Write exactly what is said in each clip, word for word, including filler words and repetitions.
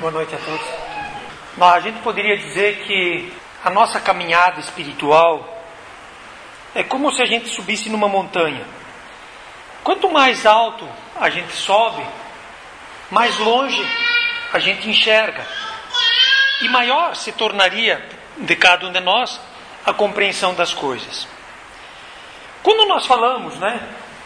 Boa noite a todos. Bom, a gente poderia dizer que a nossa caminhada espiritual é como se a gente subisse numa montanha. Quanto mais alto a gente sobe, mais longe a gente enxerga. E maior se tornaria de cada um de nós a compreensão das coisas. Quando nós falamos, né?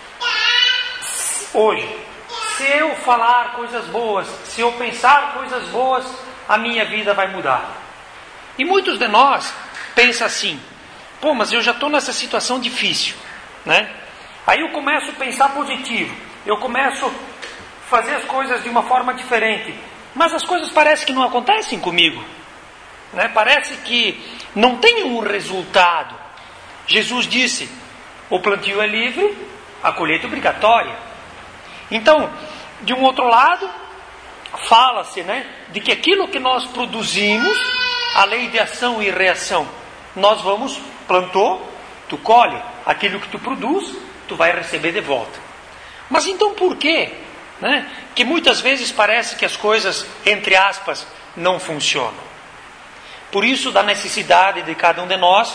Hoje, se eu falar coisas boas, se eu pensar coisas boas, a minha vida vai mudar. E muitos de nós pensam assim: pô, mas eu já estou nessa situação difícil, né? Aí eu começo a pensar positivo, eu começo a fazer as coisas de uma forma diferente, mas as coisas parecem que não acontecem comigo, né? Parece que não tem um resultado. Jesus disse: o plantio é livre, a colheita é obrigatória. Então, de um outro lado, fala-se, né, de que aquilo que nós produzimos, a lei de ação e reação, nós vamos, plantou, tu colhe, aquilo que tu produz, tu vai receber de volta. Mas então por quê, né, que muitas vezes parece que as coisas, entre aspas, não funcionam? Por isso, da necessidade de cada um de nós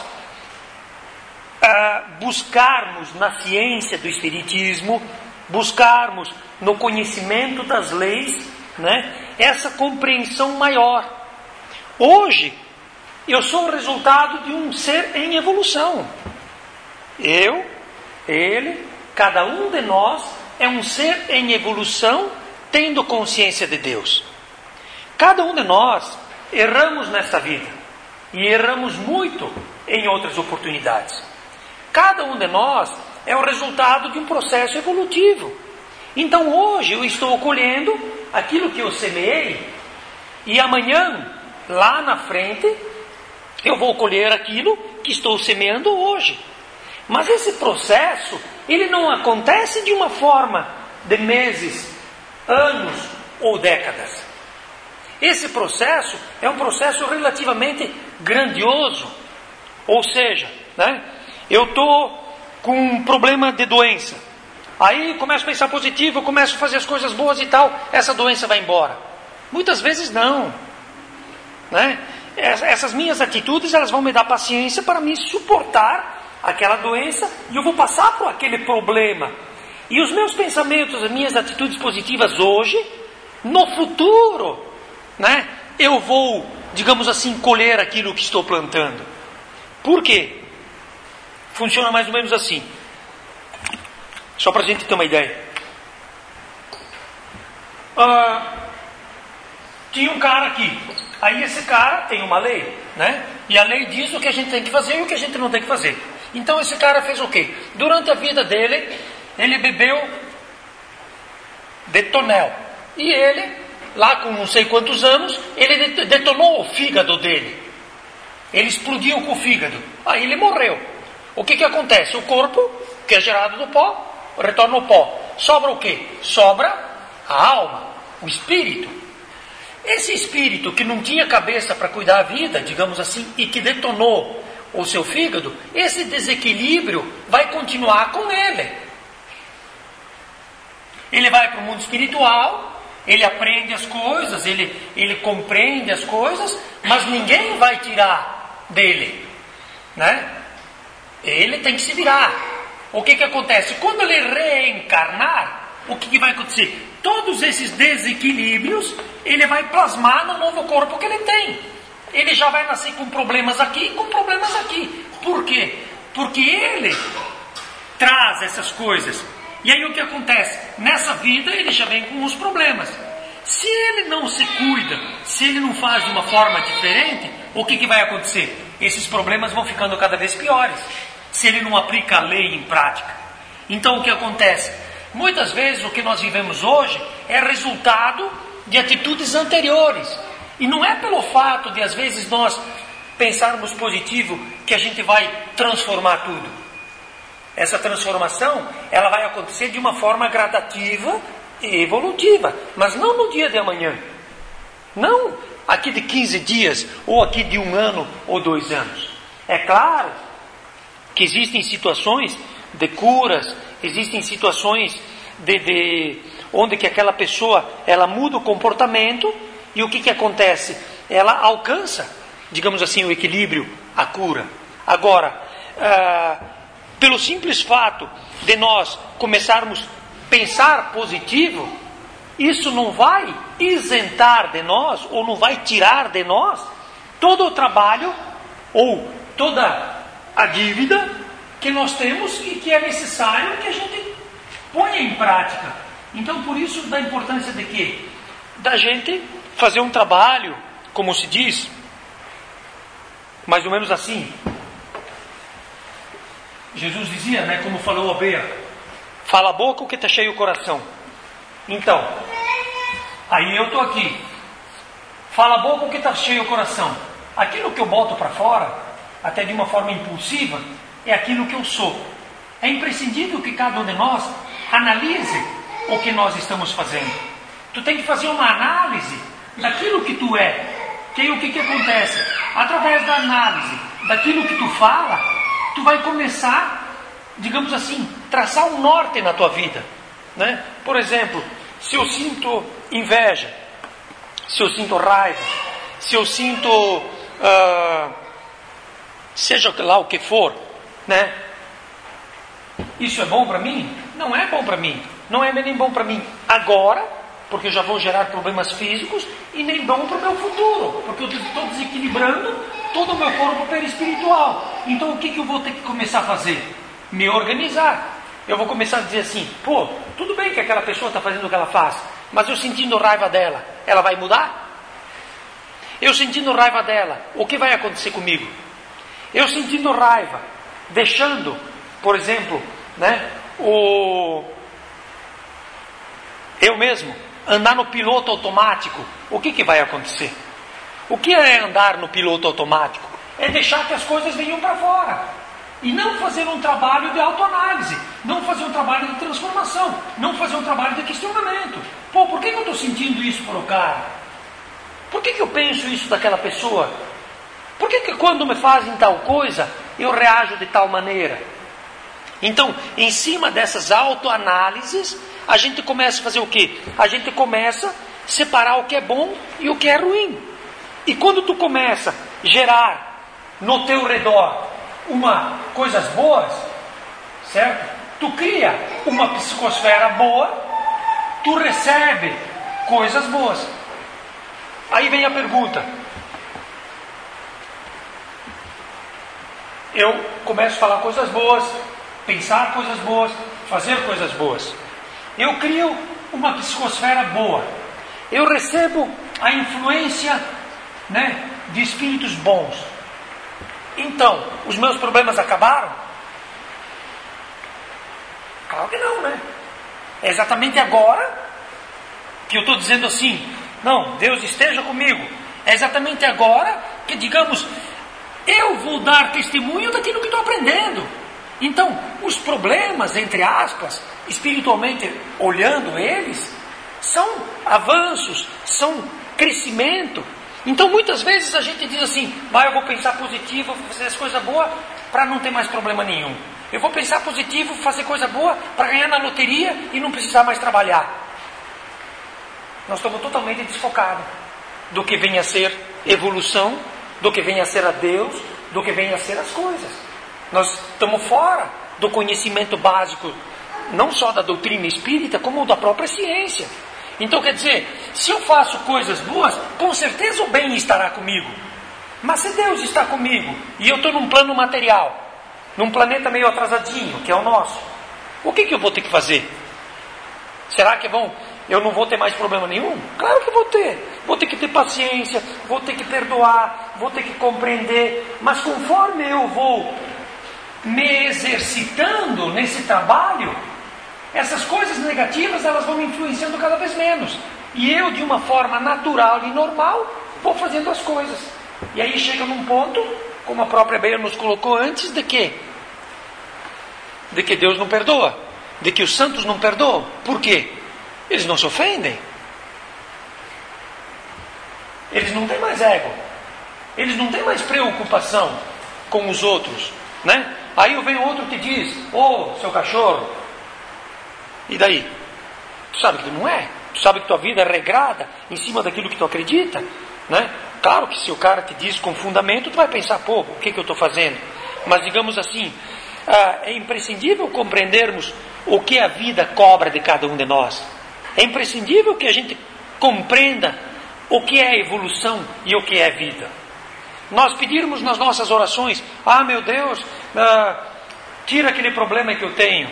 uh, buscarmos na ciência do Espiritismo, buscarmos no conhecimento das leis, né, essa compreensão maior. Hoje, eu sou o resultado de um ser em evolução. Eu, ele, cada um de nós é um ser em evolução, tendo consciência de Deus. Cada um de nós erramos nessa vida, e erramos muito em outras oportunidades. Cada um de nós é o resultado de um processo evolutivo. Então hoje eu estou colhendo aquilo que eu semeei, e amanhã, lá na frente, eu vou colher aquilo que estou semeando hoje. Mas esse processo, ele não acontece de uma forma de meses, anos ou décadas. Esse processo é um processo relativamente grandioso. Ou seja, né, eu estou com um problema de doença. Aí começo a pensar positivo, eu começo a fazer as coisas boas e tal, essa doença vai embora. Muitas vezes não, né? Essas minhas atitudes, elas vão me dar paciência para me suportar aquela doença, e eu vou passar por aquele problema. E os meus pensamentos, as minhas atitudes positivas hoje, no futuro, né, eu vou, digamos assim, colher aquilo que estou plantando. Por quê? Funciona mais ou menos assim. Só para a gente ter uma ideia. Ah, tinha um cara aqui. Aí esse cara tem uma lei, né? E a lei diz o que a gente tem que fazer e o que a gente não tem que fazer. Então esse cara fez o quê? Durante a vida dele, ele bebeu de tonel. E ele, lá com não sei quantos anos, ele detonou o fígado dele. Ele explodiu com o fígado. Aí ele morreu. O que que acontece? O corpo, que é gerado do pó, retorna ao pó. Sobra o quê? Sobra a alma, o espírito. Esse espírito que não tinha cabeça para cuidar da vida, digamos assim, e que detonou o seu fígado, esse desequilíbrio vai continuar com ele. Ele vai para o mundo espiritual, ele aprende as coisas, ele, ele compreende as coisas, mas ninguém vai tirar dele, né? Ele tem que se virar. O que que acontece? Quando ele reencarnar, o que que vai acontecer? Todos esses desequilíbrios, ele vai plasmar no novo corpo que ele tem. Ele já vai nascer com problemas aqui e com problemas aqui. Por quê? Porque ele traz essas coisas. E aí o que acontece? Nessa vida ele já vem com os problemas. Se ele não se cuida, se ele não faz de uma forma diferente, o que que vai acontecer? Esses problemas vão ficando cada vez piores, se ele não aplica a lei em prática. Então o que acontece? Muitas vezes o que nós vivemos hoje é resultado de atitudes anteriores. E não é pelo fato de às vezes nós pensarmos positivo que a gente vai transformar tudo. Essa transformação, ela vai acontecer de uma forma gradativa e evolutiva, mas não no dia de amanhã. Não aqui de quinze dias, ou aqui de um ano ou dois anos. É claro que existem situações de curas, existem situações de, de onde que aquela pessoa ela muda o comportamento E o que, que acontece? Ela alcança, digamos assim, o equilíbrio, a cura. Agora, ah, pelo simples fato de nós começarmos a pensar positivo, isso não vai isentar de nós, ou não vai tirar de nós, todo o trabalho, ou toda a dívida que nós temos e que é necessário que a gente ponha em prática. Então, por isso, da importância de quê? Da gente fazer um trabalho, como se diz, mais ou menos assim. Jesus dizia, né, como falou a Bea, fala a boca o que está cheio o coração. Então, aí eu estou aqui, fala a boca o que está cheio o coração. Aquilo que eu boto para fora, até de uma forma impulsiva, é aquilo que eu sou. É imprescindível que cada um de nós analise o que nós estamos fazendo. Tu tem que fazer uma análise daquilo que tu é. Que o que, que acontece? Através da análise daquilo que tu fala, tu vai começar, digamos assim, traçar um norte na tua vida, né? Por exemplo, se eu sinto inveja, se eu sinto raiva, se eu sinto uh, seja lá o que for, né? Isso é bom para mim? Não é bom para mim. Não é nem bom para mim agora, porque eu já vou gerar problemas físicos, e nem bom para o meu futuro, porque eu estou desequilibrando todo o meu corpo perispiritual. Então o que, que eu vou ter que começar a fazer? Me organizar. Eu vou começar a dizer assim, pô, tudo bem que aquela pessoa está fazendo o que ela faz, mas eu sentindo raiva dela, ela vai mudar? Eu sentindo raiva dela, o que vai acontecer comigo? Eu sentindo raiva, deixando, por exemplo, né, o... eu mesmo andar no piloto automático, o que, que vai acontecer? O que é andar no piloto automático? É deixar que as coisas venham para fora. E não fazer um trabalho de autoanálise, não fazer um trabalho de transformação, não fazer um trabalho de questionamento. Pô, por que, que eu estou sentindo isso por o cara? Por que, que eu penso isso daquela pessoa? Por que, que quando me fazem tal coisa, eu reajo de tal maneira? Então, em cima dessas autoanálises, a gente começa a fazer o quê? A gente começa a separar o que é bom e o que é ruim. E quando tu começa a gerar no teu redor uma coisas boas, certo? Tu cria uma psicosfera boa, tu recebe coisas boas. Aí vem a pergunta. Eu começo a falar coisas boas, pensar coisas boas, fazer coisas boas. Eu crio uma psicosfera boa. Eu recebo a influência, né, de espíritos bons. Então, os meus problemas acabaram? Claro que não, né? É exatamente agora que eu estou dizendo assim, não, Deus esteja comigo. É exatamente agora que, digamos, eu vou dar testemunho daquilo que estou aprendendo. Então, os problemas, entre aspas, espiritualmente olhando eles, são avanços, são crescimento. Então, muitas vezes a gente diz assim, vai, eu vou pensar positivo, vou fazer as coisas boas para não ter mais problema nenhum. Eu vou pensar positivo, fazer coisa boa para ganhar na loteria e não precisar mais trabalhar. Nós estamos totalmente desfocados do que vem a ser evolução, do que vem a ser a Deus, do que vem a ser as coisas. Nós estamos fora do conhecimento básico, não só da doutrina espírita, como da própria ciência. Então, quer dizer, se eu faço coisas boas, com certeza o bem estará comigo. Mas se Deus está comigo, e eu estou num plano material, num planeta meio atrasadinho, que é o nosso, o que, que eu vou ter que fazer? Será que vão, eu não vou ter mais problema nenhum? Claro que vou ter. Vou ter que ter paciência, vou ter que perdoar, vou ter que compreender. Mas conforme eu vou me exercitando nesse trabalho, essas coisas negativas, elas vão me influenciando cada vez menos. E eu, de uma forma natural e normal, vou fazendo as coisas. E aí chega num ponto, como a própria Bea nos colocou antes, de que? De que Deus não perdoa. De que os santos não perdoam. Por quê? Eles não se ofendem. Eles não têm mais ego. Eles não têm mais preocupação com os outros, né? Aí vem outro que diz, ô, oh, seu cachorro, e daí? Tu sabe que não é? Tu sabe que tua vida é regrada em cima daquilo que tu acredita, né? Claro que se o cara te diz com fundamento, tu vai pensar, pô, o que, que eu estou fazendo? Mas digamos assim, ah, é imprescindível compreendermos o que a vida cobra de cada um de nós. É imprescindível que a gente compreenda o que é evolução e o que é vida. Nós pedirmos nas nossas orações, ah, meu Deus, ah, tira aquele problema que eu tenho.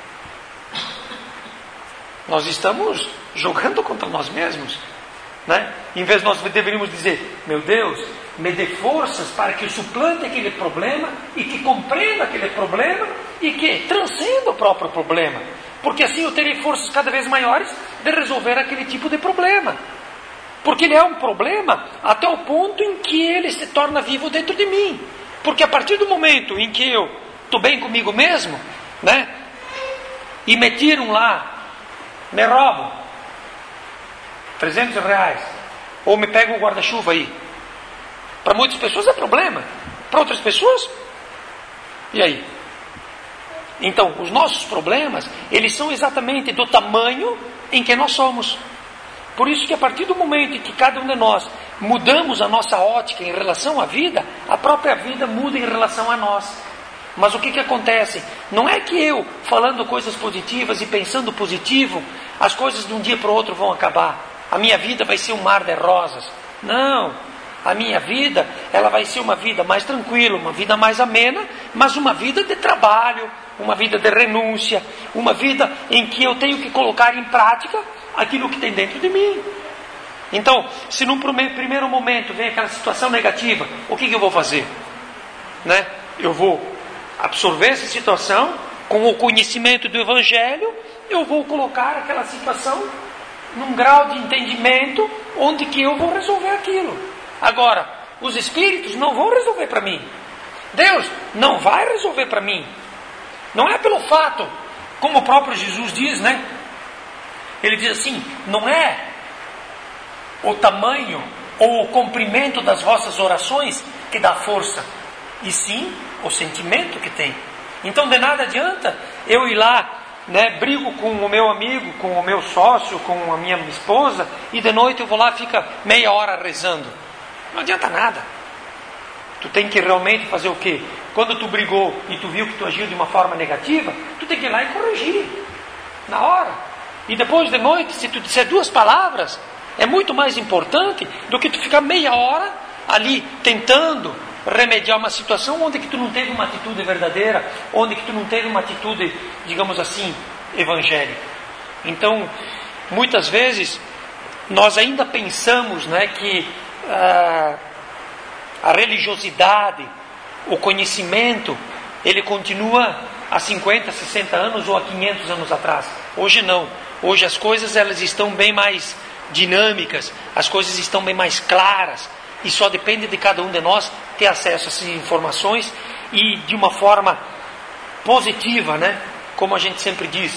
Nós estamos jogando contra nós mesmos, né? Em vez de nós deveríamos dizer, meu Deus, me dê forças para que eu suplante aquele problema e que compreenda aquele problema e que transcenda o próprio problema. Porque assim eu terei forças cada vez maiores de resolver aquele tipo de problema. Porque ele é um problema até o ponto em que ele se torna vivo dentro de mim. Porque a partir do momento em que eu estou bem comigo mesmo, né? E me tiram lá, me roubam trezentos reais, ou me pegam um guarda-chuva aí. Para muitas pessoas é problema, para outras pessoas, e aí? Então, os nossos problemas, eles são exatamente do tamanho em que nós somos. Por isso que a partir do momento em que cada um de nós mudamos a nossa ótica em relação à vida, a própria vida muda em relação a nós. Mas o que que acontece? Não é que eu, falando coisas positivas e pensando positivo, as coisas de um dia para o outro vão acabar. A minha vida vai ser um mar de rosas. Não. A minha vida, ela vai ser uma vida mais tranquila, uma vida mais amena, mas uma vida de trabalho, uma vida de renúncia, uma vida em que eu tenho que colocar em prática aquilo que tem dentro de mim. Então, se num primeiro momento vem aquela situação negativa, o que que eu vou fazer? Né? Eu vou absorver essa situação com o conhecimento do Evangelho, eu vou colocar aquela situação num grau de entendimento onde que eu vou resolver aquilo. Agora, os espíritos não vão resolver para mim. Deus não vai resolver para mim. Não é pelo fato, como o próprio Jesus diz, né? Ele diz assim, não é o tamanho ou o comprimento das vossas orações que dá força, e sim o sentimento que tem. Então de nada adianta eu ir lá, né, brigo com o meu amigo, com o meu sócio, com a minha esposa, e de noite eu vou lá e fica meia hora rezando. Não adianta nada. Tu tem que realmente fazer o quê? Quando tu brigou e tu viu que tu agiu de uma forma negativa, tu tem que ir lá e corrigir na hora. E depois de noite, se tu disser duas palavras, é muito mais importante do que tu ficar meia hora ali tentando remediar uma situação onde que tu não teve uma atitude verdadeira, onde que tu não teve uma atitude, digamos assim, evangélica. Então, muitas vezes, nós ainda pensamos, né, que ah, a religiosidade, o conhecimento, ele continua há cinquenta, sessenta anos ou há quinhentos anos atrás. Hoje não. Hoje as coisas elas estão bem mais dinâmicas, as coisas estão bem mais claras, e só depende de cada um de nós ter acesso a essas informações e de uma forma positiva, né? Como a gente sempre diz.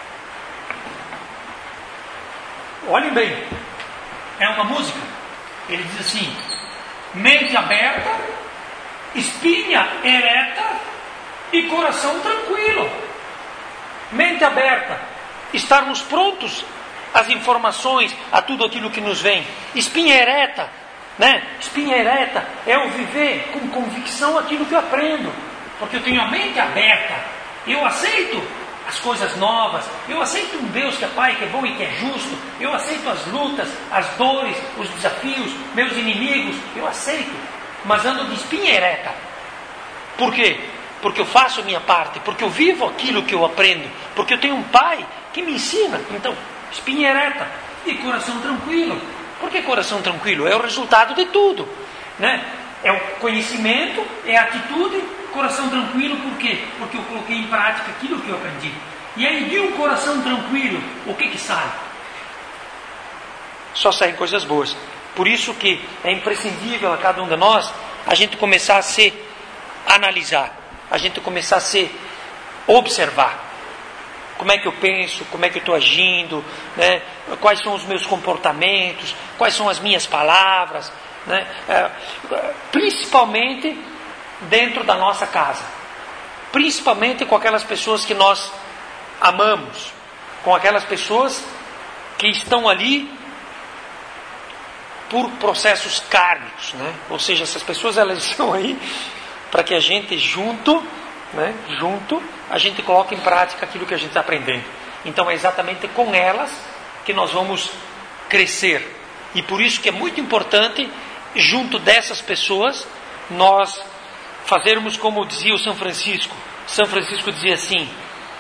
Olhem bem, é uma música. Ele diz assim: mente aberta, espinha ereta e coração tranquilo. Mente aberta, estarmos prontos às informações, a tudo aquilo que nos vem. Espinha ereta, né? Espinha ereta é eu viver com convicção aquilo que eu aprendo, porque eu tenho a mente aberta, eu aceito as coisas novas, eu aceito um Deus que é Pai, que é bom e que é justo, eu aceito as lutas, as dores, os desafios, meus inimigos, eu aceito, mas ando de espinha ereta. Por quê? Porque eu faço a minha parte, porque eu vivo aquilo que eu aprendo, porque eu tenho um Pai que me ensina. Então, espinha ereta e coração tranquilo. Por que coração tranquilo? É o resultado de tudo, né? É o conhecimento, é a atitude. Coração tranquilo, por quê? Porque eu coloquei em prática aquilo que eu aprendi. E aí, de um coração tranquilo, o que que sai? Só saem coisas boas. Por isso que é imprescindível a cada um de nós a gente começar a se analisar, a gente começar a se observar. Como é que eu penso, como é que eu estou agindo, né? Quais são os meus comportamentos, quais são as minhas palavras, né? É, principalmente dentro da nossa casa, principalmente com aquelas pessoas que nós amamos, com aquelas pessoas que estão ali por processos kármicos, né? Ou seja, essas pessoas elas estão aí para que a gente junto, né? Junto, a gente coloque em prática aquilo que a gente está aprendendo. Então é exatamente com elas que nós vamos crescer. E por isso que é muito importante, junto dessas pessoas, nós fazermos como dizia o São Francisco. São Francisco dizia assim: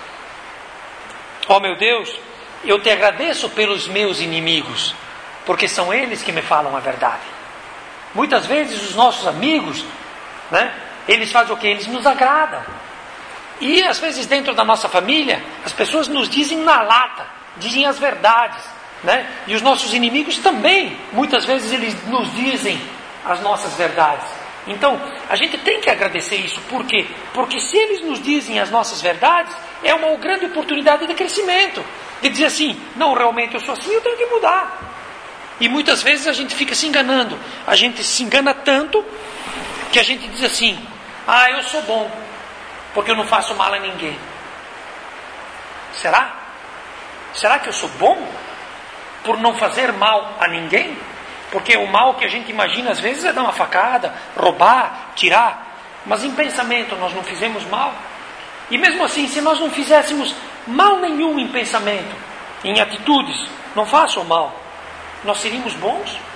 ó oh, meu Deus, eu te agradeço pelos meus inimigos, porque são eles que me falam a verdade. Muitas vezes os nossos amigos, né, eles fazem o quê? Eles nos agradam. E às vezes dentro da nossa família, as pessoas nos dizem na lata, dizem as verdades, né? E os nossos inimigos também, muitas vezes eles nos dizem as nossas verdades. Então, a gente tem que agradecer isso. Por quê? Porque se eles nos dizem as nossas verdades, é uma grande oportunidade de crescimento. De dizer assim, não, realmente eu sou assim, eu tenho que mudar. E muitas vezes a gente fica se enganando. A gente se engana tanto que a gente diz assim, ah, eu sou bom, porque eu não faço mal a ninguém. Será? Será que eu sou bom por não fazer mal a ninguém? Porque o mal que a gente imagina às vezes é dar uma facada, roubar, tirar. Mas em pensamento nós não fizemos mal. E mesmo assim, se nós não fizéssemos mal nenhum em pensamento, em atitudes, não façam mal, nós seríamos bons?